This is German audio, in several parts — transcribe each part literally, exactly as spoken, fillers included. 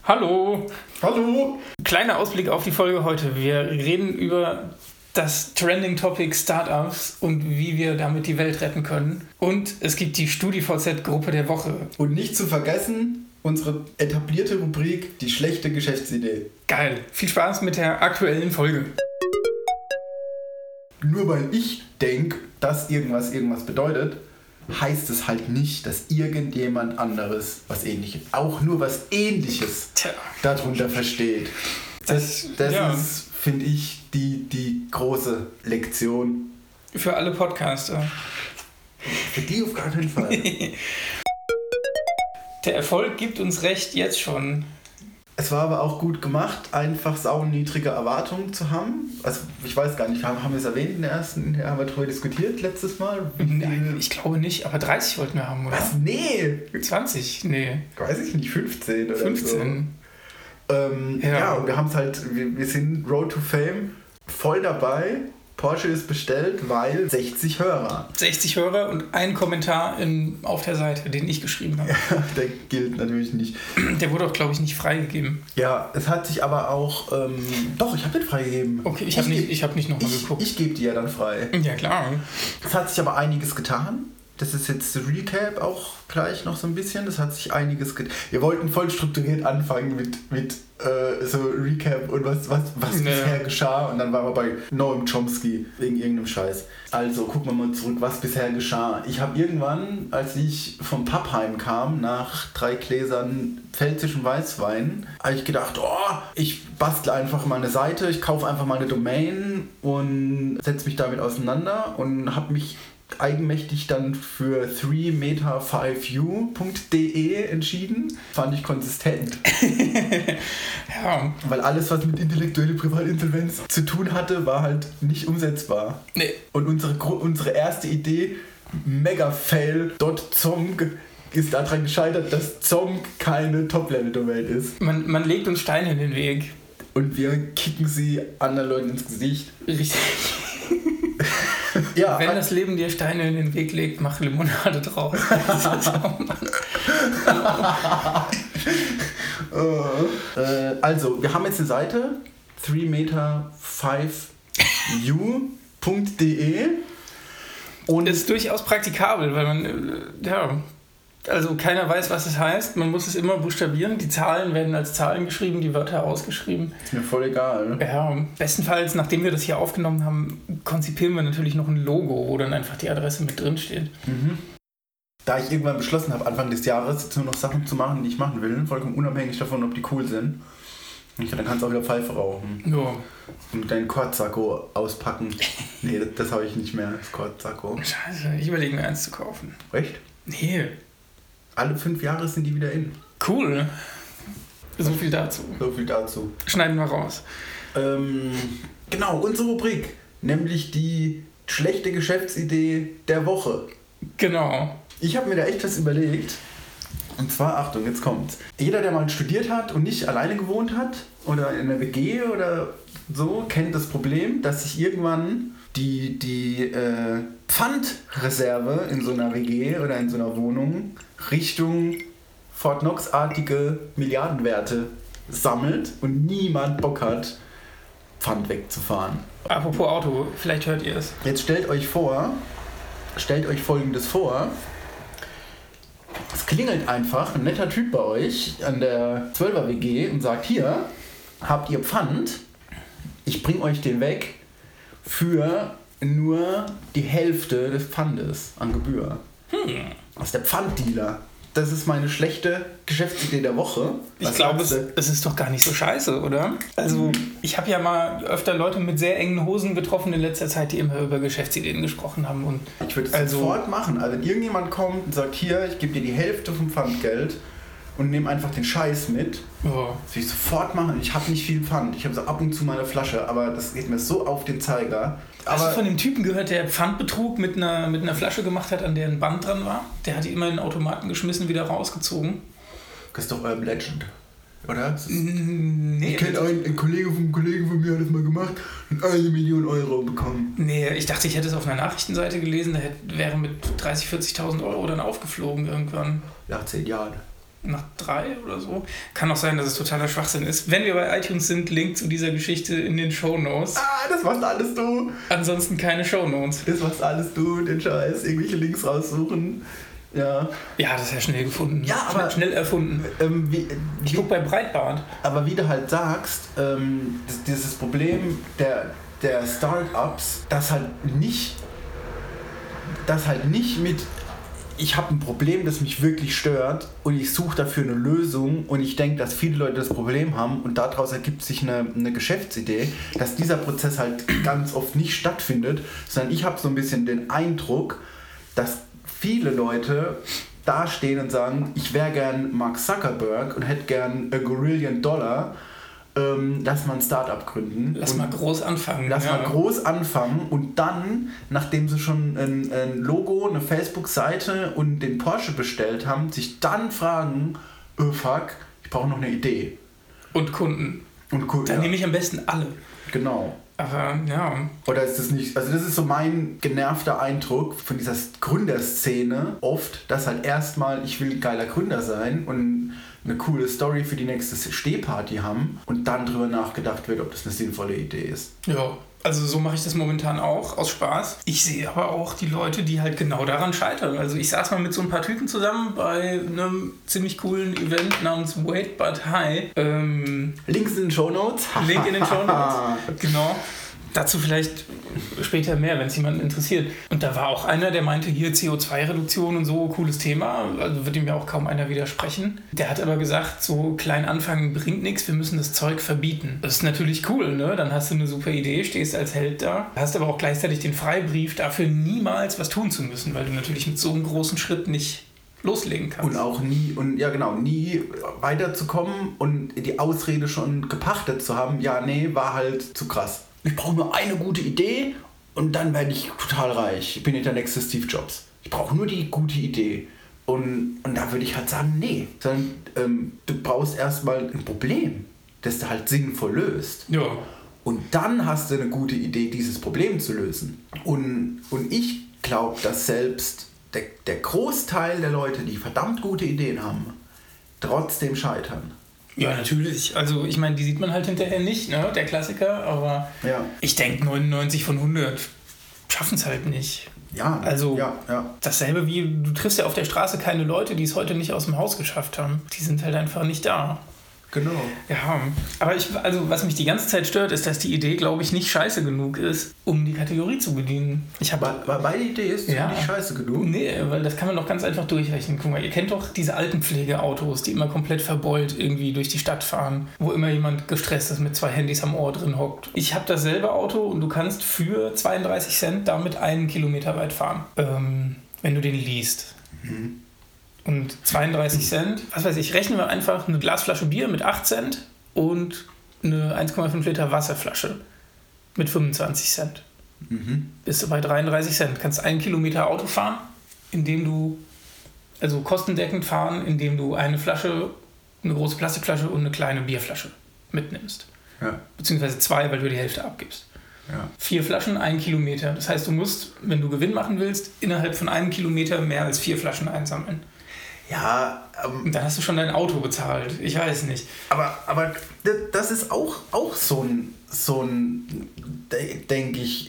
Hallo. Hallo. Kleiner Ausblick auf die Folge heute. Wir reden über das Trending-Topic Startups und wie wir damit die Welt retten können. Und es gibt die StudiVZ-Gruppe der Woche. Und nicht zu vergessen, unsere etablierte Rubrik, die schlechte Geschäftsidee. Geil. Viel Spaß mit der aktuellen Folge. Nur weil ich denke, dass irgendwas irgendwas bedeutet, heißt es halt nicht, dass irgendjemand anderes was Ähnliches, auch nur was Ähnliches Tja. darunter versteht. Das, das ja. ist, finde ich, die, die große Lektion. Für alle Podcaster. Für die auf gar keinen Fall. Der Erfolg gibt uns recht jetzt schon. Es war aber auch gut gemacht, einfach sauniedrige Erwartungen zu haben. Also ich weiß gar nicht, haben, haben wir es erwähnt in der ersten, haben wir darüber diskutiert letztes Mal? Nein, ich glaube nicht, aber dreißig wollten wir haben, oder? Was? Nee! zwanzig? Nee. Weiß ich nicht, fünfzehn oder fünfzehn. so. Ähm, ja. ja, und wir haben es halt, wir, wir sind Road to Fame voll dabei. Porsche ist bestellt, weil sechzig Hörer. sechzig Hörer und ein Kommentar in, auf der Seite, den ich geschrieben habe. Ja, der gilt natürlich nicht. Der wurde auch, glaube ich, nicht freigegeben. Ja, es hat sich aber auch... Ähm, doch, ich habe den freigegeben. Okay, ich habe nicht, ich hab nicht nochmal geguckt. Ich gebe die ja dann frei. Ja, klar. Es hat sich aber einiges getan. Das ist jetzt Recap auch gleich noch so ein bisschen. Das hat sich einiges getan. Wir wollten voll strukturiert anfangen mit, mit äh, so Recap und was, was, was naja. bisher geschah. Und dann waren wir bei Noam Chomsky wegen irgendeinem Scheiß. Also gucken wir mal zurück, was bisher geschah. Ich habe irgendwann, als ich vom Pub heimkam, nach drei Gläsern pfälzischen Weißwein, habe ich gedacht, oh, ich bastle einfach mal eine Seite, ich kaufe einfach mal eine Domain und setze mich damit auseinander und habe mich eigenmächtig dann für three meta five u punkt de entschieden. Fand ich konsistent. Ja. Weil alles, was mit intellektueller Privatinsolvenz zu tun hatte, war halt nicht umsetzbar. Nee. Und unsere, unsere erste Idee, Mega-Fail, .zong, ist daran gescheitert, dass Zong keine Top-Level-Domain ist. Man, man legt uns Steine in den Weg. Und wir kicken sie anderen Leuten ins Gesicht. Richtig. Ja, wenn das Leben dir Steine in den Weg legt, mach Limonade draus. äh, also, wir haben jetzt eine Seite, three meta five u punkt de und ist durchaus praktikabel, weil man, ja, also keiner weiß, was es heißt. Man muss es immer buchstabieren. Die Zahlen werden als Zahlen geschrieben, die Wörter ausgeschrieben. Ist mir voll egal. Ja, bestenfalls, nachdem wir das hier aufgenommen haben, konzipieren wir natürlich noch ein Logo, wo dann einfach die Adresse mit drin steht. Mhm. Da ich irgendwann beschlossen habe, Anfang des Jahres jetzt nur noch Sachen zu machen, die ich machen will, vollkommen unabhängig davon, ob die cool sind. Und dann kannst du auch wieder Pfeife rauchen. Ja. Und deinen Kordsacko auspacken. Nee, das, das habe ich nicht mehr, das Kordsacko. Scheiße, ich überlege mir eins zu kaufen. Echt? Nee. Alle fünf Jahre sind die wieder in. Cool. So viel dazu. So viel dazu. Schneiden wir raus. Ähm, genau, unsere Rubrik. Nämlich die schlechte Geschäftsidee der Woche. Genau. Ich habe mir da echt was überlegt. Und zwar, Achtung, jetzt kommt's. Jeder, der mal studiert hat und nicht alleine gewohnt hat oder in einer W G oder so, kennt das Problem, dass sich irgendwann die, die äh, Pfandreserve in so einer W G oder in so einer Wohnung Richtung Fort Knox-artige Milliardenwerte sammelt und niemand Bock hat, Pfand wegzufahren. Apropos Auto, vielleicht hört ihr es. Jetzt stellt euch vor, stellt euch Folgendes vor. Es klingelt einfach ein netter Typ bei euch an der zwölfer W G und sagt, hier, habt ihr Pfand, ich bring euch den weg für nur die Hälfte des Pfandes an Gebühr. Hm. Das ist der Pfanddealer. Das ist meine schlechte Geschäftsidee der Woche. Ich Was glaube, sagst es, du? es ist doch gar nicht so scheiße, oder? Also, ich habe ja mal öfter Leute mit sehr engen Hosen getroffen in letzter Zeit, die immer über Geschäftsideen gesprochen haben. Und Ich würde es also, sofort machen. Also wenn irgendjemand kommt und sagt, hier, ich gebe dir die Hälfte vom Pfandgeld und nehme einfach den Scheiß mit, ja. das will ich sofort machen. Ich habe nicht viel Pfand. Ich habe so ab und zu meine Flasche, aber das geht mir so auf den Zeiger. Hast Aber du von dem Typen gehört, der Pfandbetrug mit einer, mit einer Flasche gemacht hat, an der ein Band dran war? Der hat die immer in den Automaten geschmissen, wieder rausgezogen. das ist doch Urban Legend, oder? Das ist, Nee. ich kenne einen, ein Kollege vom Kollegen von mir hat das mal gemacht und eine Million Euro bekommen. Nee, ich dachte, ich hätte es auf einer Nachrichtenseite gelesen, der hätte, wäre mit dreißigtausend, vierzigtausend Euro dann aufgeflogen irgendwann. Nach zehn Jahren. nach drei oder so. Kann auch sein, dass es totaler Schwachsinn ist. Wenn wir bei iTunes sind, Link zu dieser Geschichte in den Shownotes. Ah, das machst alles du. Ansonsten keine Shownotes. Das machst alles du, den Scheiß. Irgendwelche Links raussuchen. Ja. Ja, das ist ja schnell gefunden. Ja, aber schnell erfunden. Ähm, wie, ich guck bei Breitbart. Aber wie du halt sagst, ähm, das, dieses Problem der, der Startups, das halt nicht, das halt nicht mit ich habe ein Problem, das mich wirklich stört und ich suche dafür eine Lösung und ich denke, dass viele Leute das Problem haben und daraus ergibt sich eine, eine Geschäftsidee, dass dieser Prozess halt ganz oft nicht stattfindet, sondern ich habe so ein bisschen den Eindruck, dass viele Leute dastehen und sagen, ich wäre gern Mark Zuckerberg und hätte gern a Gorillion Dollar, ähm, lass mal ein Startup gründen. Lass mal groß anfangen. Lass ja. mal groß anfangen und dann, nachdem sie schon ein, ein Logo, eine Facebook-Seite und den Porsche bestellt haben, sich dann fragen, oh fuck, ich brauche noch eine Idee. Und Kunden. Und Kunden. Dann ja. nehme ich am besten alle. Genau. Aber ja. Oder ist das nicht, also das ist so mein genervter Eindruck von dieser Gründerszene oft, dass halt erstmal, ich will ein geiler Gründer sein und eine coole Story für die nächste Stehparty haben und dann drüber nachgedacht wird, ob das eine sinnvolle Idee ist. Ja, also so mache ich das momentan auch, aus Spaß. Ich sehe aber auch die Leute, die halt genau daran scheitern. Also ich saß mal mit so ein paar Typen zusammen bei einem ziemlich coolen Event namens Wait But High. Ähm, Links in den Shownotes. Link in den Shownotes, genau. Dazu vielleicht später mehr, wenn es jemanden interessiert. Und da war auch einer, der meinte, hier C O zwei Reduktion und so, cooles Thema. Also wird ihm ja auch kaum einer widersprechen. Der hat aber gesagt, so klein anfangen bringt nichts, wir müssen das Zeug verbieten. Das ist natürlich cool, ne? Dann hast du eine super Idee, stehst als Held da, hast aber auch gleichzeitig den Freibrief, dafür niemals was tun zu müssen, weil du natürlich mit so einem großen Schritt nicht loslegen kannst. Und auch nie, und ja genau, nie weiterzukommen und die Ausrede schon gepachtet zu haben, ja, nee, war halt zu krass. Ich brauche nur eine gute Idee und dann werde ich total reich. Ich bin nicht der nächste Steve Jobs. Ich brauche nur die gute Idee. Und, und da würde ich halt sagen, nee. Sondern ähm, du brauchst erstmal ein Problem, das du halt sinnvoll löst. Ja. Und dann hast du eine gute Idee, dieses Problem zu lösen. Und, und ich glaube, dass selbst der, der Großteil der Leute, die verdammt gute Ideen haben, trotzdem scheitern. Ja, natürlich. Also ich meine, die sieht man halt hinterher nicht, ne? Der Klassiker, aber ja. Ich denke neunundneunzig von hundert schaffen es halt nicht. Ja, also ja, ja. Dasselbe wie, du triffst ja auf der Straße keine Leute, die es heute nicht aus dem Haus geschafft haben. Die sind halt einfach nicht da. Genau. Ja, aber ich, also was mich die ganze Zeit stört, ist, dass die Idee, glaube ich, nicht scheiße genug ist, um die Kategorie zu bedienen. Ich habe Meine Idee ist ja, nicht scheiße genug? Nee, weil das kann man doch ganz einfach durchrechnen. Guck mal, ihr kennt doch diese Altenpflegeautos, die immer komplett verbeult irgendwie durch die Stadt fahren, wo immer jemand gestresst ist, mit zwei Handys am Ohr drin hockt. Ich habe dasselbe Auto und du kannst für zweiunddreißig Cent damit einen Kilometer weit fahren, ähm, wenn du den liest. Mhm. Und zweiunddreißig Cent, was weiß ich, rechnen wir einfach eine Glasflasche Bier mit acht Cent und eine eins Komma fünf Liter Wasserflasche mit fünfundzwanzig Cent. Mhm. Bist du bei dreiunddreißig Cent. Kannst einen Kilometer Auto fahren, indem du, also kostendeckend fahren, indem du eine Flasche, eine große Plastikflasche und eine kleine Bierflasche mitnimmst. Ja. Beziehungsweise zwei, weil du die Hälfte abgibst. Ja. Vier Flaschen, ein Kilometer. Das heißt, du musst, wenn du Gewinn machen willst, innerhalb von einem Kilometer mehr als vier Flaschen einsammeln. Ja, ähm, dann hast du schon dein Auto bezahlt. Ich weiß nicht. Aber, aber das ist auch, auch so ein, so ein denke ich,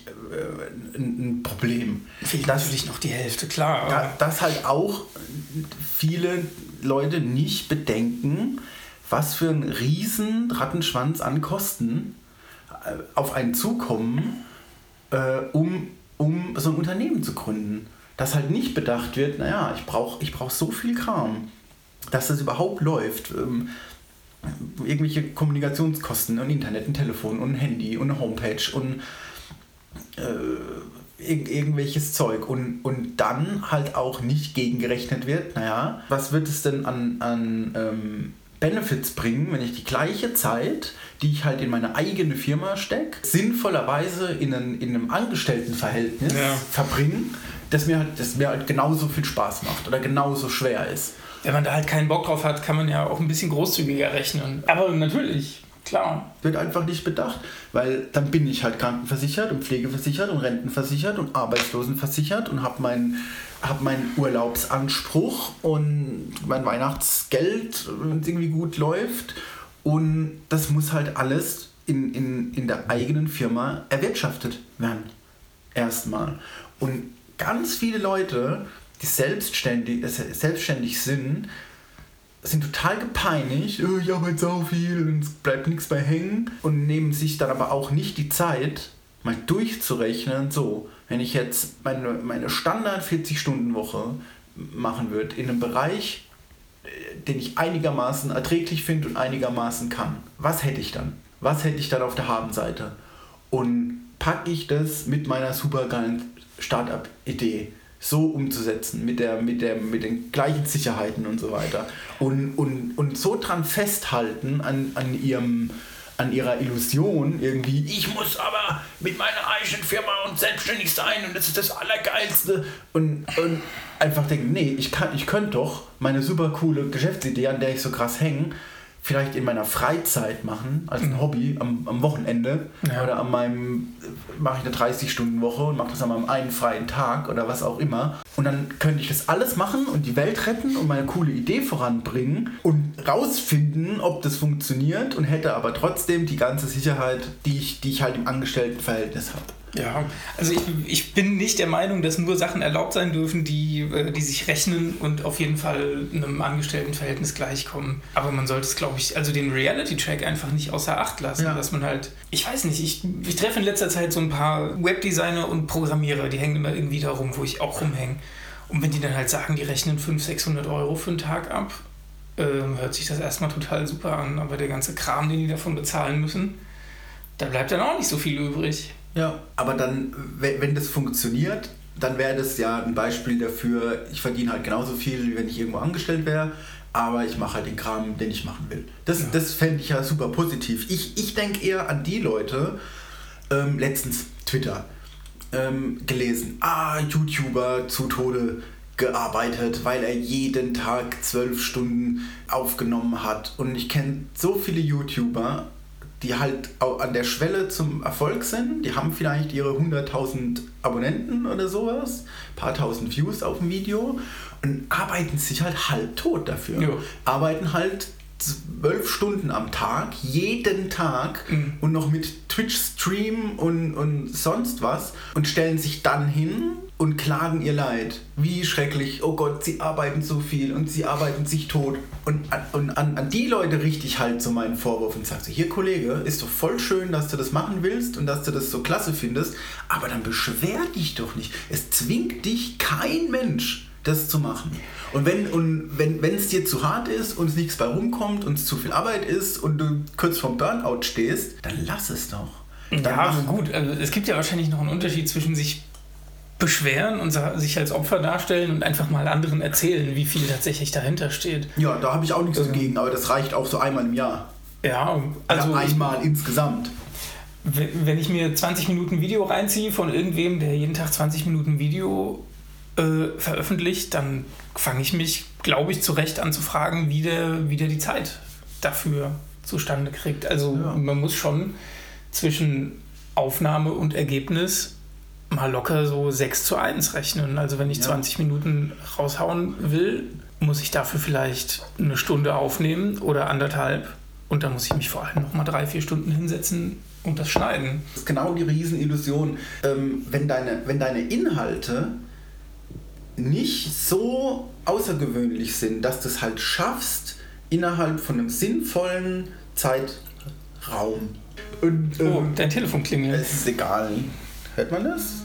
ein Problem. Fehlt natürlich noch die Hälfte, klar. Da, dass halt auch viele Leute nicht bedenken, was für ein riesen Rattenschwanz an Kosten auf einen zukommen, äh, um, um so ein Unternehmen zu gründen. Dass halt nicht bedacht wird, naja, ich brauche ich brauch so viel Kram, dass das überhaupt läuft. Ähm, irgendwelche Kommunikationskosten und Internet, ein Telefon und ein Handy und eine Homepage und äh, irg- irgendwelches Zeug. Und, und dann halt auch nicht gegengerechnet wird, naja, was wird es denn an, an ähm, Benefits bringen, wenn ich die gleiche Zeit, die ich halt in meine eigene Firma stecke, sinnvollerweise in, ein, in einem Angestelltenverhältnis ja. verbringe, das mir, halt, das mir halt genauso viel Spaß macht oder genauso schwer ist. Wenn man da halt keinen Bock drauf hat, kann man ja auch ein bisschen großzügiger rechnen. Aber natürlich, Klar. Wird einfach nicht bedacht, weil dann bin ich halt krankenversichert und pflegeversichert und rentenversichert und arbeitslosenversichert und habe meinen hab meinen Urlaubsanspruch und mein Weihnachtsgeld, wenn es irgendwie gut läuft. Und das muss halt alles in, in, in der eigenen Firma erwirtschaftet werden. Erstmal. Und ganz viele Leute, die selbstständig, selbstständig sind, sind total gepeinigt, oh, ich arbeite so viel und es bleibt nichts bei hängen, und nehmen sich dann aber auch nicht die Zeit, mal durchzurechnen, so, wenn ich jetzt meine, meine Standard vierzig-Stunden-Woche machen würde, in einem Bereich, den ich einigermaßen erträglich finde und einigermaßen kann, was hätte ich dann? Was hätte ich dann auf der Habenseite? Und packe ich das mit meiner supergeilen Startup-Idee so umzusetzen, mit, der, mit, der, mit den gleichen Sicherheiten und so weiter. Und, und, und so dran festhalten an, an, ihrem, an ihrer Illusion irgendwie, ich muss aber mit meiner eigenen Firma und selbstständig sein und das ist das Allergeilste. Und, und einfach denken, nee, ich, kann, ich könnte doch meine super coole Geschäftsidee, an der ich so krass hänge, vielleicht in meiner Freizeit machen, als ein Hobby, am, am Wochenende. Ja. Oder an meinem, mache ich eine dreißig-Stunden-Woche und mache das an meinem einen freien Tag oder was auch immer. Und dann könnte ich das alles machen und die Welt retten und meine coole Idee voranbringen und rausfinden, ob das funktioniert, und hätte aber trotzdem die ganze Sicherheit, die ich, die ich halt im Angestelltenverhältnis habe. Ja, also ich, ich bin nicht der Meinung, dass nur Sachen erlaubt sein dürfen, die, die sich rechnen und auf jeden Fall einem Angestelltenverhältnis gleichkommen. Aber man sollte es, glaube ich, also den Reality-Check einfach nicht außer Acht lassen, ja. Dass man halt, ich weiß nicht, ich, ich treffe in letzter Zeit so ein paar Webdesigner und Programmierer, die hängen immer irgendwie da rum, wo ich auch rumhänge. Und wenn die dann halt sagen, die rechnen fünfhundert, sechshundert Euro für einen Tag ab, äh, hört sich das erstmal total super an. Aber der ganze Kram, den die davon bezahlen müssen, da bleibt dann auch nicht so viel übrig. Ja, aber dann, wenn, wenn das funktioniert, dann wäre das ja ein Beispiel dafür, ich verdiene halt genauso viel, wie wenn ich irgendwo angestellt wäre, aber ich mache halt den Kram, den ich machen will. Das, ja. das fände ich ja super positiv. Ich, ich denke eher an die Leute, ähm, letztens Twitter ähm, gelesen, ah, YouTuber zu Tode gearbeitet, weil er jeden Tag zwölf Stunden aufgenommen hat. Und ich kenne so viele YouTuber, die halt auch an der Schwelle zum Erfolg sind. Die haben vielleicht ihre hunderttausend Abonnenten oder sowas, ein paar tausend Views auf dem Video und arbeiten sich halt halbtot dafür. Jo. Arbeiten halt zwölf Stunden am Tag, jeden Tag, mhm. und noch mit Twitch-Stream und, und sonst was, und stellen sich dann hin und klagen ihr Leid. Wie schrecklich, oh Gott, sie arbeiten so viel und sie arbeiten sich tot. Und, an, und an, an die Leute richte ich halt so meinen Vorwurf und sage so, hier Kollege, ist doch voll schön, dass du das machen willst und dass du das so klasse findest, aber dann beschwer dich doch nicht. Es zwingt dich kein Mensch, das zu machen. Und wenn und wenn wenn es dir zu hart ist und es nichts bei rumkommt und es zu viel Arbeit ist und du kurz vorm Burnout stehst, dann lass es doch. Dann ja, aber gut, also es gibt ja wahrscheinlich noch einen Unterschied zwischen sich beschweren und sich als Opfer darstellen und einfach mal anderen erzählen, wie viel tatsächlich dahinter steht. Ja, da habe ich auch nichts also, dagegen, aber das reicht auch so einmal im Jahr. Ja, also ja, einmal ich, insgesamt. Wenn ich mir zwanzig Minuten Video reinziehe von irgendwem, der jeden Tag zwanzig Minuten Video äh, veröffentlicht, dann fange ich mich, glaube ich, zu Recht an zu fragen, wie der, wie der die Zeit dafür zustande kriegt. Also ja. Man muss schon zwischen Aufnahme und Ergebnis mal locker so sechs zu eins rechnen. Also wenn ich ja. zwanzig Minuten raushauen will, muss ich dafür vielleicht eine Stunde aufnehmen oder anderthalb. Und dann muss ich mich vor allem noch mal drei, vier Stunden hinsetzen und das schneiden. Das ist genau die Riesenillusion. Ähm, wenn, deine, wenn deine Inhalte nicht so außergewöhnlich sind, dass du es halt schaffst, innerhalb von einem sinnvollen Zeitraum. Und, ähm, oh, dein Telefon klingelt. Es ist egal. Hört man das?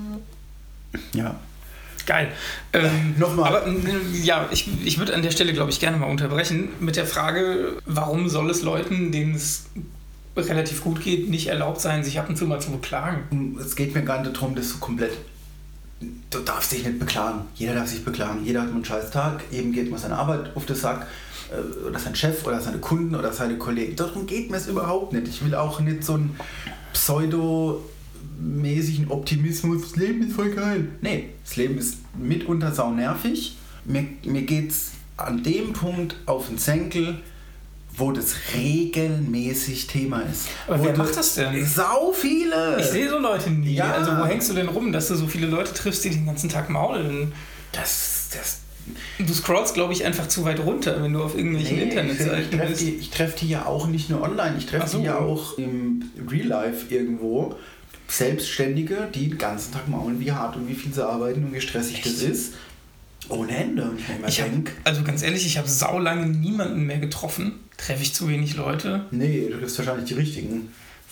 Ja. Geil. Ähm, Nochmal. Aber ja, ich, ich würde an der Stelle, glaube ich, gerne mal unterbrechen mit der Frage, warum soll es Leuten, denen es relativ gut geht, nicht erlaubt sein, sich ab und zu mal zu beklagen? Es geht mir gar nicht darum, dass du komplett... Du darfst dich nicht beklagen. Jeder darf sich beklagen. Jeder hat einen scheiß Tag. Eben geht mal seine Arbeit auf den Sack. Oder sein Chef oder seine Kunden oder seine Kollegen. Darum geht mir es überhaupt nicht. Ich will auch nicht so ein Pseudo... mäßigen Optimismus, das Leben ist voll geil. Nee, das Leben ist mitunter sau nervig. Mir, mir geht's an dem Punkt auf den Senkel, wo das regelmäßig Thema ist. Aber wo wer macht das denn? Sau viele! Ich sehe so Leute nie. Ja. Also wo hängst du denn rum, dass du so viele Leute triffst, die den ganzen Tag maulen? Das, das Du scrollst, glaube ich, einfach zu weit runter, wenn du auf irgendwelchen nee, Internetseiten ich treffe bist. die, ich treff die ja auch nicht nur online, ich treffe Ach so. die ja auch im Real Life irgendwo. Selbstständige, die den ganzen Tag maulen, wie hart und wie viel sie arbeiten und wie stressig Echt? das ist. Ohne Ende. Und ich mir immer Ich hab, denk, also ganz ehrlich, ich habe saulange niemanden mehr getroffen. Treffe ich zu wenig Leute? nee, du triffst wahrscheinlich die richtigen.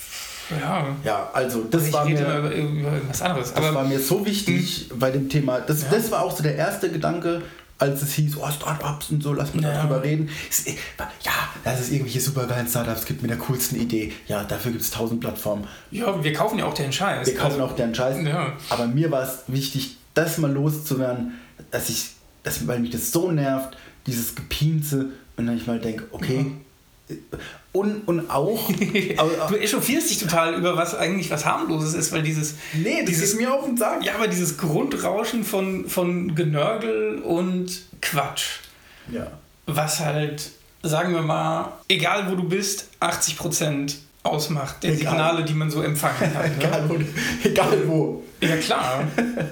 Ja. Ja, also das ich war rede mir... immer über, über irgendwas anderes. Das Aber war mir so wichtig bei dem Thema. Das, Ja. das war auch so der erste Gedanke, als es hieß, oh, Startups und so, lass mal Ja. darüber reden. Es, ja, dass es irgendwelche supergeilen Startups gibt mit der coolsten Idee. Ja, dafür gibt es tausend Plattformen. ja, wir kaufen ja auch den Scheiß. Wir kaufen also, auch deren Scheiß. Ja. Aber mir war es wichtig, das mal loszuwerden, dass ich, dass, weil mich das so nervt, dieses Gepienze. Und dann ich mal denke, okay. Ja. Und, und auch... Du echauffierst dich total über was eigentlich was harmloses ist, weil dieses... nee, das dieses, ist mir auf den Sack. Ja, aber dieses Grundrauschen von, von Genörgel und Quatsch, Ja. was halt, sagen wir mal, egal wo du bist, achtzig Prozent ausmacht, der Egal. Signale, die man so empfangen kann. Egal wo. Egal wo. Ja, klar.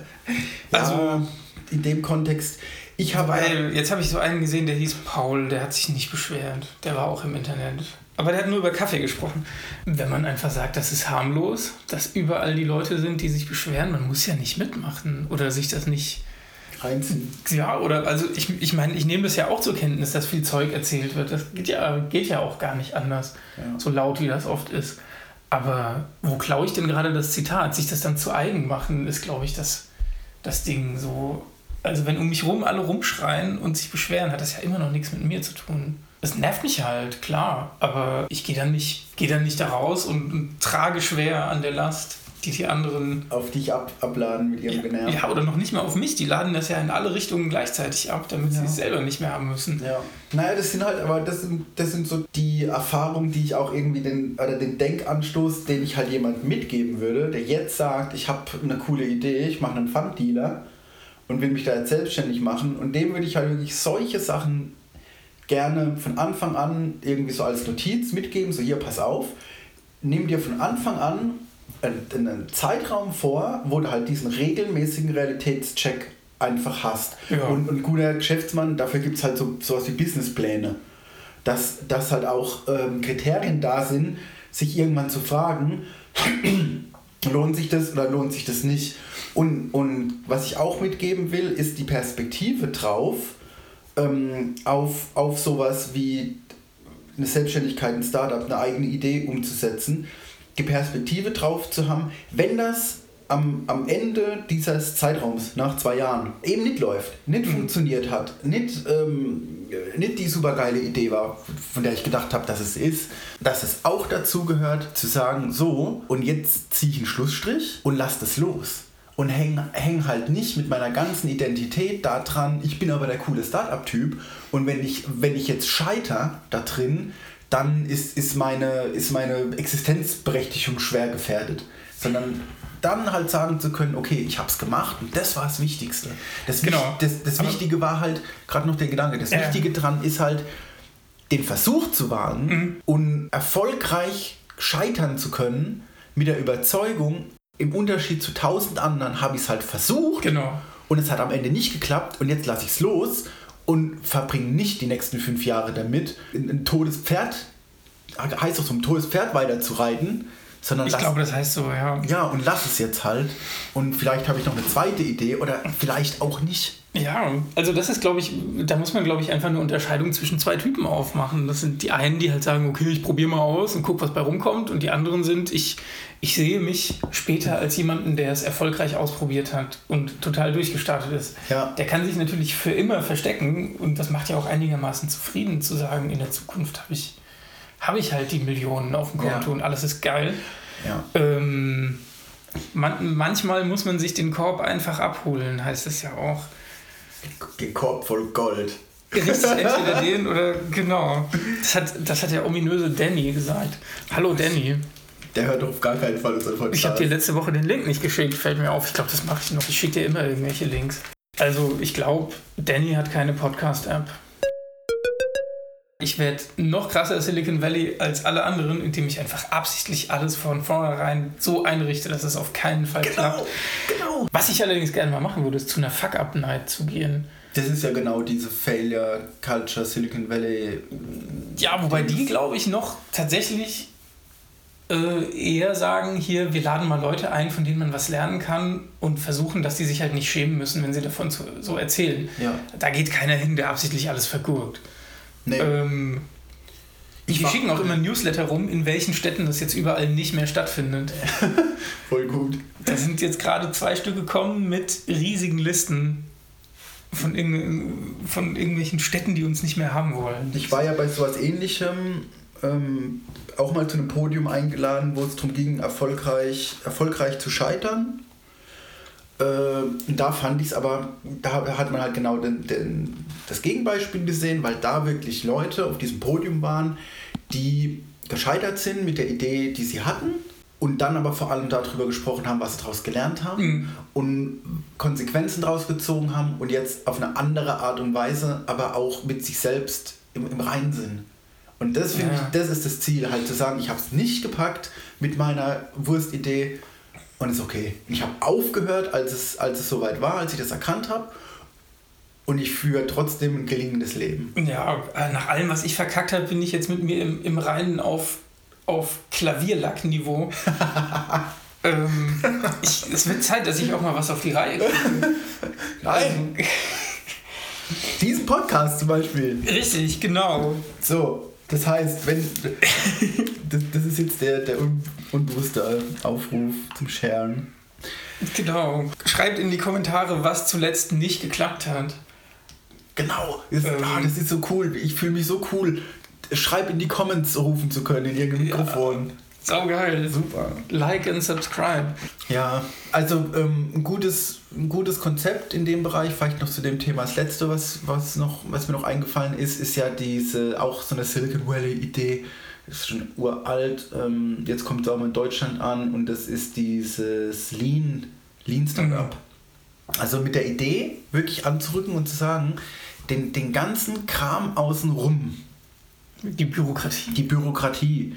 Also Also, in dem Kontext, ich habe weil jetzt habe ich so einen gesehen, der hieß Paul, der hat sich nicht beschwert. Der war auch im Internet. Aber der hat nur über Kaffee gesprochen. Wenn man einfach sagt, das ist harmlos, dass überall die Leute sind, die sich beschweren, man muss ja nicht mitmachen oder sich das nicht... reinziehen. Ja, oder also ich, ich meine, ich nehme das ja auch zur Kenntnis, dass viel Zeug erzählt wird. Das geht ja, geht ja auch gar nicht anders, Ja. so laut wie das oft ist. Aber wo klaue ich denn gerade das Zitat? Sich das dann zu eigen machen, ist, glaube ich, das, das Ding so. Also wenn um mich rum alle rumschreien und sich beschweren, hat das ja immer noch nichts mit mir zu tun. Das nervt mich halt, klar. Aber ich gehe dann nicht, gehe dann nicht da raus und, und trage schwer an der Last, die die anderen... Auf dich ab, abladen mit ihrem Generv. Ja, oder noch nicht mal auf mich. Die laden das ja in alle Richtungen gleichzeitig ab, damit Ja. sie es selber nicht mehr haben müssen. Ja. Naja, das sind halt, aber das sind, das sind so die Erfahrungen, die ich auch irgendwie den, oder den Denkanstoß, den ich halt jemandem mitgeben würde, der jetzt sagt, ich habe eine coole Idee, ich mache einen Pfanddealer und will mich da jetzt selbstständig machen, und dem würde ich halt wirklich solche Sachen gerne von Anfang an irgendwie so als Notiz mitgeben, so hier, pass auf, nimm dir von Anfang an einen, einen Zeitraum vor, wo du halt diesen regelmäßigen Realitätscheck einfach hast. Ja. Und ein guter Geschäftsmann, dafür gibt es halt so sowas wie Businesspläne. Dass, dass halt auch ähm, Kriterien da sind, sich irgendwann zu fragen, lohnt sich das oder lohnt sich das nicht? Und, und was ich auch mitgeben will, ist die Perspektive drauf, ähm, auf, auf sowas wie eine Selbstständigkeit, ein Startup, eine eigene Idee umzusetzen, die Perspektive drauf zu haben, wenn das am, am Ende dieses Zeitraums, nach zwei Jahren, eben nicht läuft, nicht mhm. funktioniert hat, nicht, ähm, nicht die supergeile Idee war, von der ich gedacht habe, dass es ist, dass es auch dazu gehört, zu sagen, so, und jetzt ziehe ich einen Schlussstrich und lass das los. Und häng, häng halt nicht mit meiner ganzen Identität da dran, ich bin aber der coole Startup-Typ, und wenn ich, wenn ich jetzt scheiter da drin, dann ist, ist, meine, ist meine Existenzberechtigung schwer gefährdet. Sondern dann halt sagen zu können, okay, ich hab's gemacht und das war das Wichtigste. Das, genau. Wich- das, das Wichtige war halt, gerade noch der Gedanke, das Ja. Wichtige dran ist halt, den Versuch zu wagen Mhm. und erfolgreich scheitern zu können mit der Überzeugung, im Unterschied zu tausend anderen habe ich es halt versucht, Genau. und es hat am Ende nicht geklappt und jetzt lasse ich es los und verbringe nicht die nächsten fünf Jahre damit, ein, ein totes Pferd, heißt doch so, ein totes Pferd weiter zu reiten, sondern Ich lass, glaube, das heißt so, ja. ja, und lass es jetzt halt, und vielleicht habe ich noch eine zweite Idee oder vielleicht auch nicht. Ja, also das ist, glaube ich, da muss man, glaube ich, einfach eine Unterscheidung zwischen zwei Typen aufmachen. Das sind die einen, die halt sagen, okay, ich probiere mal aus und gucke, was bei rumkommt. Und die anderen sind, ich, ich sehe mich später als jemanden, der es erfolgreich ausprobiert hat und total durchgestartet ist. Ja. Der kann sich natürlich für immer verstecken, und das macht ja auch einigermaßen zufrieden, zu sagen, in der Zukunft habe ich, habe ich halt die Millionen auf dem Konto, ja, und alles ist geil. Ja. Ähm, man, manchmal muss man sich den Korb einfach abholen, heißt es ja auch. Den Korb voll Gold. Richtig, entweder den oder genau. Das hat, das hat der ominöse Danny gesagt. Hallo Danny. Der hört auf gar keinen Fall unseren Podcast. Ich habe dir letzte Woche den Link nicht geschickt, fällt mir auf. Ich glaube, das mache ich noch. Ich schicke dir immer irgendwelche Links. Also ich glaube, Danny hat keine Podcast-App. Ich werde noch krasser Silicon Valley als alle anderen, indem ich einfach absichtlich alles von vornherein so einrichte, dass es auf keinen Fall genau, klappt. Genau. Was ich allerdings gerne mal machen würde, ist zu einer Fuck-Up-Night zu gehen. Das ist ja genau diese Failure-Culture, Silicon Valley. Ja, wobei die, glaube ich, noch tatsächlich äh, eher sagen, hier, wir laden mal Leute ein, von denen man was lernen kann und versuchen, dass die sich halt nicht schämen müssen, wenn sie davon zu, so erzählen. Ja. Da geht keiner hin, der absichtlich alles vergurkt. Nee. Ähm, die schicken auch immer Newsletter rum, in welchen Städten das jetzt überall nicht mehr stattfindet. Voll gut. Da sind jetzt gerade zwei Stück gekommen mit riesigen Listen von, irg- von irgendwelchen Städten, die uns nicht mehr haben wollen. Ich war ja bei sowas Ähnlichem ähm, auch mal zu einem Podium eingeladen, wo es darum ging, erfolgreich, erfolgreich zu scheitern. Da fand ich es aber, da hat man halt genau den, den, das Gegenbeispiel gesehen, weil da wirklich Leute auf diesem Podium waren, die gescheitert sind mit der Idee, die sie hatten und dann aber vor allem darüber gesprochen haben, was sie daraus gelernt haben mhm. und Konsequenzen daraus gezogen haben und jetzt auf eine andere Art und Weise, aber auch mit sich selbst im, im Reinen sind. Und das finde ja. ich, das ist das Ziel, halt zu sagen, ich habe es nicht gepackt mit meiner Wurstidee, und ist okay. Ich habe aufgehört, als es, als es soweit war, als ich das erkannt habe. Und ich führe trotzdem ein gelingendes Leben. Ja, nach allem, was ich verkackt habe, bin ich jetzt mit mir im, im Reinen auf, auf Klavierlackniveau. ähm, ich, es wird Zeit, dass ich auch mal was auf die Reihe kriege. Nein! Diesen Podcast zum Beispiel. Richtig, genau. So. Das heißt, wenn das, das ist jetzt der, der un, unbewusste Aufruf zum Sharen. Genau. Schreibt in die Kommentare, was zuletzt nicht geklappt hat. Genau. Das, ähm, oh, das ist so cool. Ich fühle mich so cool, Schreib in die Comments rufen zu können in irgendeinem ja. Mikrofon. Saugeil. Super. Like and subscribe. Ja, also ähm, ein, gutes, ein gutes Konzept in dem Bereich, vielleicht noch zu dem Thema. Das letzte, was, was, noch, was mir noch eingefallen ist, ist ja diese, auch so eine Silicon Valley-Idee. Das ist schon uralt. Ähm, jetzt kommt es auch mal in Deutschland an und das ist dieses Lean, Lean Startup. Mhm. Also mit der Idee wirklich anzurücken und zu sagen, den, den ganzen Kram außenrum. Die Bürokratie. Die Bürokratie.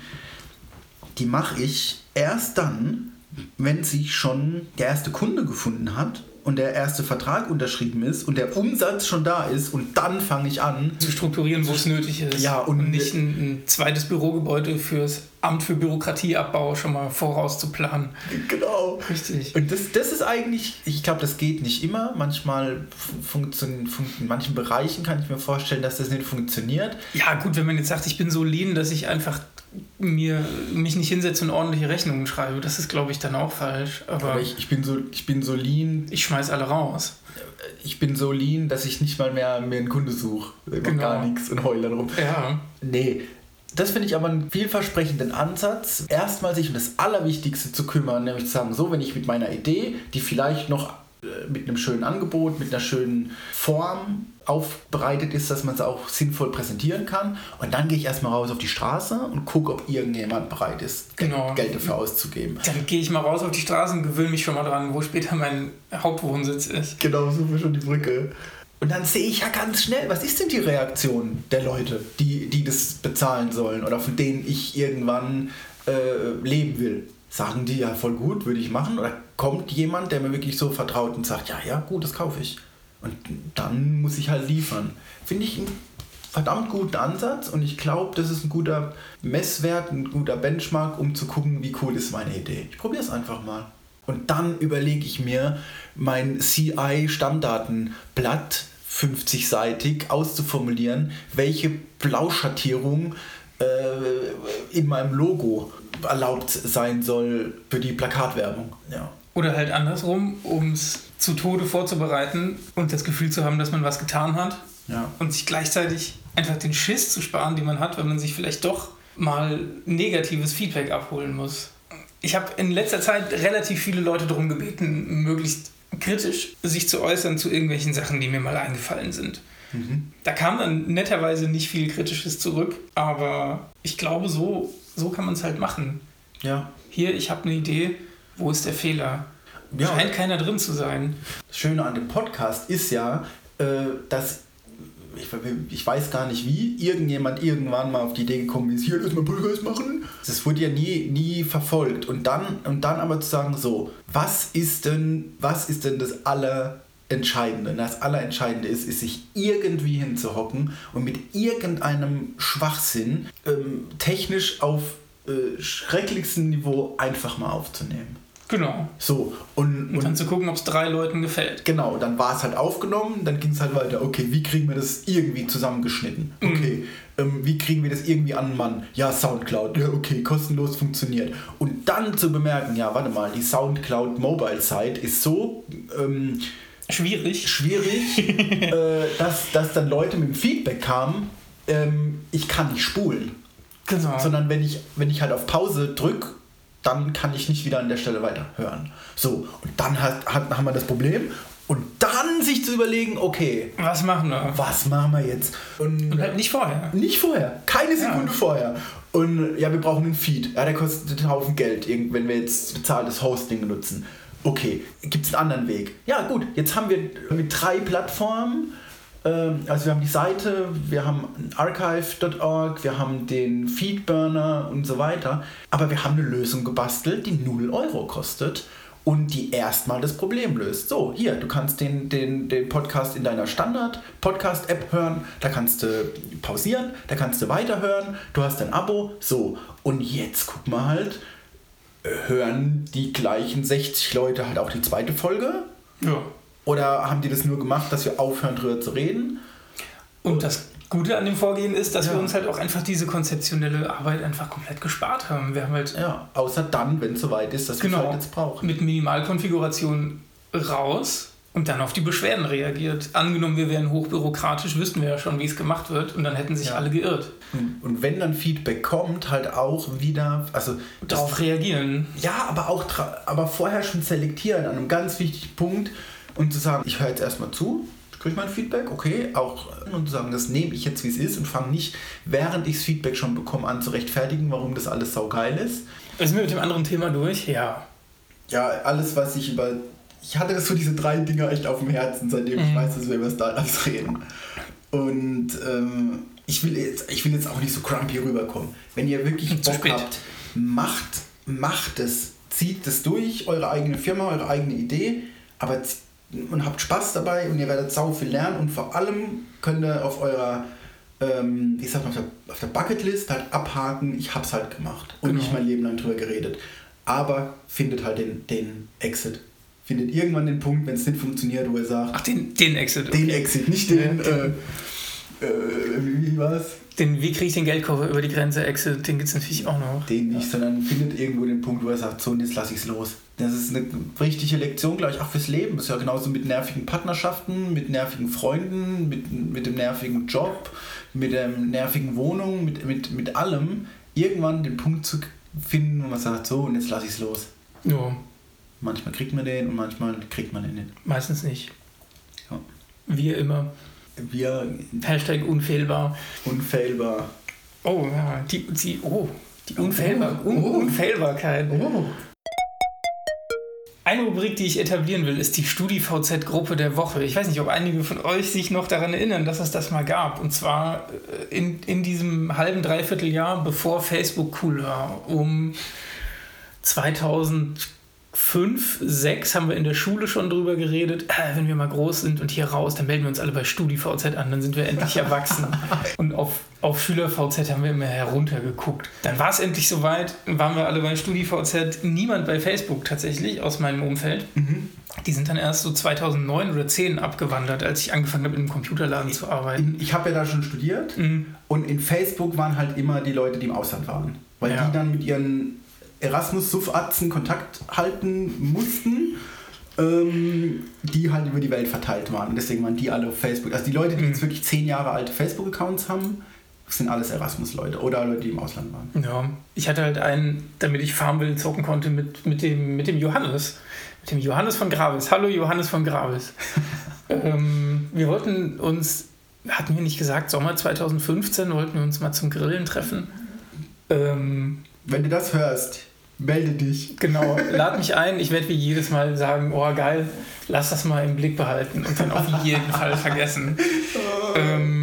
Die mache ich erst dann, wenn sich schon der erste Kunde gefunden hat und der erste Vertrag unterschrieben ist und der Umsatz schon da ist und dann fange ich an zu strukturieren, wo es nötig ist. Ja, und, und nicht ein, ein zweites Bürogebäude fürs Amt für Bürokratieabbau schon mal vorauszuplanen. Genau. Richtig. Und das, das ist eigentlich, ich glaube, das geht nicht immer. Manchmal funktioniert, in manchen Bereichen kann ich mir vorstellen, dass das nicht funktioniert. Ja gut, wenn man jetzt sagt, ich bin so lean, dass ich einfach mir mich nicht hinsetze und ordentliche Rechnungen schreibe, das ist, glaube ich, dann auch falsch. Aber, Aber ich, ich, bin so, ich bin so lean. Ich schmeiß alle raus. Ich bin so lean, dass ich nicht mal mehr mir einen Kunde suche. Ich genau. mach gar nichts und heule rum. Ja. Nee. Das finde ich aber einen vielversprechenden Ansatz, erstmal sich um das Allerwichtigste zu kümmern, nämlich zu sagen, so, wenn ich mit meiner Idee, die vielleicht noch äh, mit einem schönen Angebot, mit einer schönen Form aufbereitet ist, dass man es auch sinnvoll präsentieren kann, und dann gehe ich erstmal raus auf die Straße und gucke, ob irgendjemand bereit ist, genau. Geld dafür auszugeben. Dann gehe ich mal raus auf die Straße und gewöhne mich schon mal dran, wo später mein Hauptwohnsitz ist. Genau, suchen wir schon die Brücke. Und dann sehe ich ja ganz schnell, was ist denn die Reaktion der Leute, die, die das bezahlen sollen oder von denen ich irgendwann äh, leben will. Sagen die, ja, voll gut, würde ich machen? Oder kommt jemand, der mir wirklich so vertraut und sagt, ja, ja, gut, das kaufe ich. Und dann muss ich halt liefern. Finde ich einen verdammt guten Ansatz und ich glaube, das ist ein guter Messwert, ein guter Benchmark, um zu gucken, wie cool ist meine Idee. Ich probiere es einfach mal. Und dann überlege ich mir, mein C I-Stammdatenblatt fünfzigseitig auszuformulieren, welche Blauschattierung äh, in meinem Logo erlaubt sein soll für die Plakatwerbung. Ja. Oder halt andersrum, um es zu Tode vorzubereiten und das Gefühl zu haben, dass man was getan hat. Ja. Und sich gleichzeitig einfach den Schiss zu sparen, den man hat, wenn man sich vielleicht doch mal negatives Feedback abholen muss. Ich habe in letzter Zeit relativ viele Leute darum gebeten, möglichst kritisch sich zu äußern zu irgendwelchen Sachen, die mir mal eingefallen sind. Mhm. Da kam dann netterweise nicht viel Kritisches zurück, aber ich glaube, so, so kann man es halt machen. Ja. Hier, ich habe eine Idee, wo ist der Fehler? Ja, scheint keiner drin zu sein. Das Schöne an dem Podcast ist ja, dass ich, ich weiß gar nicht wie, irgendjemand irgendwann mal auf die Idee gekommen ist, hier, lass mal Podcast machen. Das wurde ja nie, nie verfolgt. Und dann, und dann aber zu sagen, so, was ist denn, was ist denn das Allerentscheidende? Das Allerentscheidende ist, ist sich irgendwie hinzuhocken und mit irgendeinem Schwachsinn ähm, technisch auf äh, schrecklichstem Niveau einfach mal aufzunehmen. Genau. So, und, und, und dann zu gucken, ob es drei Leuten gefällt. Genau, dann war es halt aufgenommen, dann ging es halt weiter. Okay, wie kriegen wir das irgendwie zusammengeschnitten? Okay, mhm. ähm, wie kriegen wir das irgendwie an den Mann? Ja, Soundcloud. Ja, okay, kostenlos funktioniert. Und dann zu bemerken, ja, warte mal, die Soundcloud Mobile Site ist so ähm, schwierig, schwierig äh, dass, dass dann Leute mit dem Feedback kamen, ähm, ich kann nicht spulen. Genau. Sondern wenn ich, wenn ich halt auf Pause drücke, dann kann ich nicht wieder an der Stelle weiterhören. So, und dann hat, hat, haben wir das Problem. Und dann sich zu überlegen, okay, was machen wir? Was machen wir jetzt? Und, und halt nicht vorher. Nicht vorher. Keine Sekunde ja. vorher. Und ja, wir brauchen einen Feed. Ja, der kostet einen Haufen Geld, wenn wir jetzt bezahltes Hosting benutzen. Okay, gibt es einen anderen Weg? Ja, gut, jetzt haben wir mit drei Plattformen. Also wir haben die Seite, wir haben archive Punkt org, wir haben den Feedburner und so weiter. Aber wir haben eine Lösung gebastelt, die null Euro kostet und die erstmal das Problem löst. So, hier, du kannst den, den, den Podcast in deiner Standard-Podcast-App hören, da kannst du pausieren, da kannst du weiterhören, du hast ein Abo. So, und jetzt guck mal halt, hören die gleichen sechzig Leute halt auch die zweite Folge? Ja. Oder haben die das nur gemacht, dass wir aufhören, drüber zu reden? Und das Gute an dem Vorgehen ist, dass ja. wir uns halt auch einfach diese konzeptionelle Arbeit einfach komplett gespart haben. Wir haben halt ja, außer dann, wenn es soweit ist, dass genau, wir es halt jetzt brauchen. Mit Minimalkonfiguration raus und dann auf die Beschwerden reagiert. Angenommen, wir wären hochbürokratisch, wüssten wir ja schon, wie es gemacht wird und dann hätten sich ja. alle geirrt. Und, und wenn dann Feedback kommt, halt auch wieder, also darauf reagieren. Ja, aber auch aber vorher schon selektieren an einem ganz wichtigen Punkt. Und zu sagen, ich höre jetzt erstmal zu, kriege mein Feedback, okay, auch und zu sagen, das nehme ich jetzt, wie es ist und fange nicht, während ich das Feedback schon bekomme, an zu rechtfertigen, warum das alles saugeil ist. Sind wir mit dem anderen Thema durch? Ja. Ja, alles, was ich über... Ich hatte so diese drei Dinger echt auf dem Herzen, seitdem mhm. ich weiß, dass wir über das alles reden. Und ähm, ich, will jetzt, ich will jetzt auch nicht so crumpy rüberkommen. Wenn ihr wirklich Bock habt, macht, macht es, zieht es durch, eure eigene Firma, eure eigene Idee, aber und habt Spaß dabei und ihr werdet sau viel lernen und vor allem könnt ihr auf eurer ähm, wie sagt man, auf der, auf der Bucketlist halt abhaken, ich hab's halt gemacht und genau. nicht mein Leben lang drüber geredet. Aber findet halt den, den Exit. Findet irgendwann den Punkt, wenn es nicht funktioniert, wo ihr sagt... Ach, den, den Exit. Den okay. Exit, nicht den... Ja, den äh, äh, wie war's? Den, wie kriege ich den Geldkoffer über die Grenze Exit, den gibt es natürlich auch noch. Den nicht, sondern findet irgendwo den Punkt, wo er sagt, so, und jetzt lasse ich es los. Das ist eine richtige Lektion, glaube ich, auch fürs Leben. Das ist ja genauso mit nervigen Partnerschaften, mit nervigen Freunden, mit, mit dem nervigen Job, mit der nervigen Wohnung, mit, mit, mit allem. Irgendwann den Punkt zu finden, wo man sagt, so, und jetzt lasse ich es los. Ja. Manchmal kriegt man den und manchmal kriegt man den nicht. Meistens nicht. Ja. Wir immer. Wir. Hashtag unfehlbar. Unfehlbar. Oh ja, die, die, oh, die Unfehlbar, oh, oh. Unfehlbarkeit. Oh. Eine Rubrik, die ich etablieren will, ist die StudiVZ-Gruppe der Woche. Ich weiß nicht, ob einige von euch sich noch daran erinnern, dass es das mal gab. Und zwar in, in diesem halben, dreiviertel Jahr, bevor Facebook cool war. Um zweitausendfünf, sechs haben wir in der Schule schon drüber geredet. Äh, wenn wir mal groß sind und hier raus, dann melden wir uns alle bei StudiVZ an. Dann sind wir endlich erwachsen. Und auf, auf SchülerVZ haben wir immer heruntergeguckt. Dann war es endlich soweit, waren wir alle bei StudiVZ. Niemand bei Facebook tatsächlich aus meinem Umfeld. Mhm. Die sind dann erst so zweitausendneun oder zehn abgewandert, als ich angefangen habe, in einem Computerladen zu arbeiten. Ich habe ja da schon studiert. Mhm. Und in Facebook waren halt immer die Leute, die im Ausland waren. Weil ja. die dann mit ihren Erasmus-Suffatzen Kontakt halten mussten, ähm, die halt über die Welt verteilt waren. Und deswegen waren die alle auf Facebook. Also die Leute, die mhm. jetzt wirklich zehn Jahre alte Facebook-Accounts haben, sind alles Erasmus-Leute oder Leute, die im Ausland waren. Ja, ich hatte halt einen, damit ich Farmville zocken konnte, mit, mit, dem, mit dem Johannes. Mit dem Johannes von Gravis. Hallo Johannes von Gravis. ähm, wir wollten uns, hatten wir nicht gesagt, Sommer zweitausendfünfzehn wollten wir uns mal zum Grillen treffen. Ähm, Wenn du das hörst, melde dich. Genau, lad mich ein. Ich werde wie jedes Mal sagen, oh geil, lass das mal im Blick behalten und dann auf jeden Fall vergessen. ähm,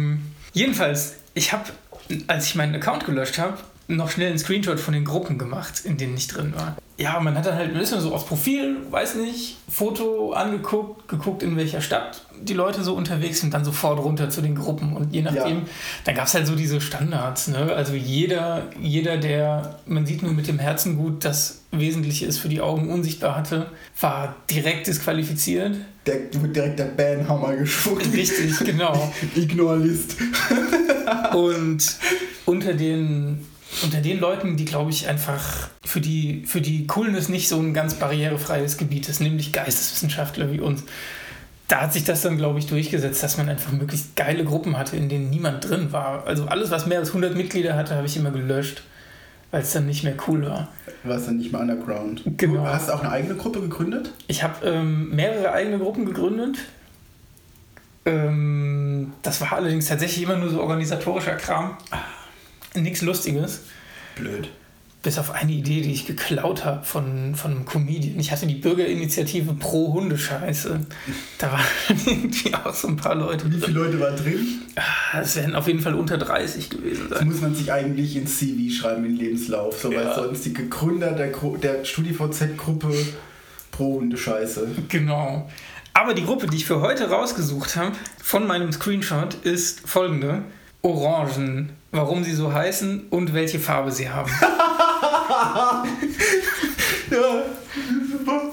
Jedenfalls, ich habe, als ich meinen Account gelöscht habe, noch schnell einen Screenshot von den Gruppen gemacht, in denen ich drin war. Ja, man hat dann halt ein bisschen so aufs Profil, weiß nicht, Foto angeguckt, geguckt, in welcher Stadt die Leute so unterwegs sind, dann sofort runter zu den Gruppen. Und je nachdem, ja. dann gab es halt so diese Standards. Ne? Also jeder, jeder, der, man sieht nur mit dem Herzen gut, das Wesentliche ist für die Augen unsichtbar hatte, war direkt disqualifiziert. Der wird direkt der Banhammer geschwungen. Richtig, genau. Ignoralist. Und unter den... Unter den Leuten, die, glaube ich, einfach für die, für die Coolness nicht so ein ganz barrierefreies Gebiet ist, nämlich Geisteswissenschaftler wie uns, da hat sich das dann, glaube ich, durchgesetzt, dass man einfach möglichst geile Gruppen hatte, in denen niemand drin war. Also alles, was mehr als hundert Mitglieder hatte, habe ich immer gelöscht, weil es dann nicht mehr cool war. War es dann nicht mehr underground. Genau. Du hast auch eine eigene Gruppe gegründet? Ich habe ähm, mehrere eigene Gruppen gegründet. Ähm, das war allerdings tatsächlich immer nur so organisatorischer Kram. Nichts Lustiges. Blöd. Bis auf eine Idee, die ich geklaut habe von, von einem Comedian. Ich hatte die Bürgerinitiative pro Hundescheiße. Da waren irgendwie auch so ein paar Leute. Wie viele Leute waren drin? Es werden auf jeden Fall unter dreißig gewesen sein. Das muss man sich eigentlich ins C V schreiben, in den Lebenslauf. So, ja. Weil sonst die Gründer der, der StudiVZ-Gruppe pro Hundescheiße. Genau. Aber die Gruppe, die ich für heute rausgesucht habe, von meinem Screenshot, ist folgende. Orangen. Warum sie so heißen und welche Farbe sie haben. Ja, super.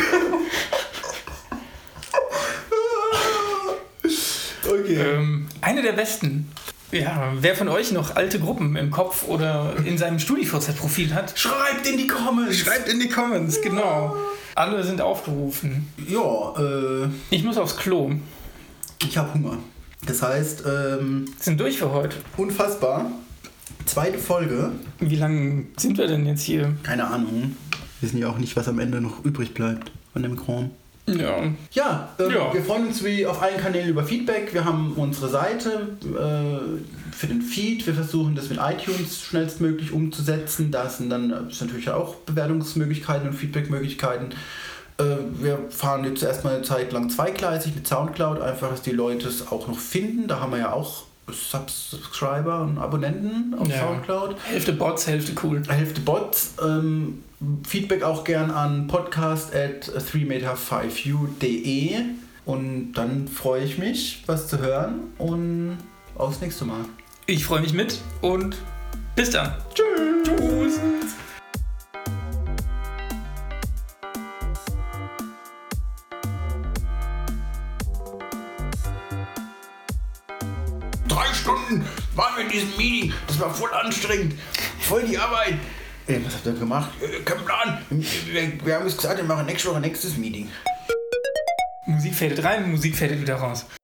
Okay. Ähm, eine der besten. Ja, wer von euch noch alte Gruppen im Kopf oder in seinem StudiVZ-Profil hat, schreibt in die Comments. Schreibt in die Comments, genau. Alle sind aufgerufen. Ja, äh... Ich muss aufs Klo. Ich habe Hunger. Das heißt, ähm... sind durch für heute. Unfassbar. Zweite Folge. Wie lange sind wir denn jetzt hier? Keine Ahnung. Wir wissen ja auch nicht, was am Ende noch übrig bleibt von dem Kram. Ja. Ja, ähm, ja, wir freuen uns wie auf allen Kanälen über Feedback. Wir haben unsere Seite äh, für den Feed. Wir versuchen das mit iTunes schnellstmöglich umzusetzen. Da sind dann äh, ist natürlich auch Bewertungsmöglichkeiten und Feedbackmöglichkeiten. Äh, wir fahren jetzt erstmal eine Zeit lang zweigleisig mit Soundcloud, einfach, dass die Leute es auch noch finden. Da haben wir ja auch Subscriber und Abonnenten auf ja. Soundcloud. Hälfte Bots, Hälfte cool. Hälfte Bots. Ähm, Feedback auch gern an podcast at three meter five u dot de und dann freue ich mich, was zu hören und aufs nächste Mal. Ich freue mich mit und bis dann. Tschüss. Tschüss. Drei Stunden waren wir in diesem Meeting. Das war voll anstrengend. Voll die Arbeit. Ey, was habt ihr gemacht? Äh, kein Plan. Wir, wir haben es gesagt, wir machen nächste Woche nächstes Meeting. Musik fadet rein, Musik fadet wieder raus.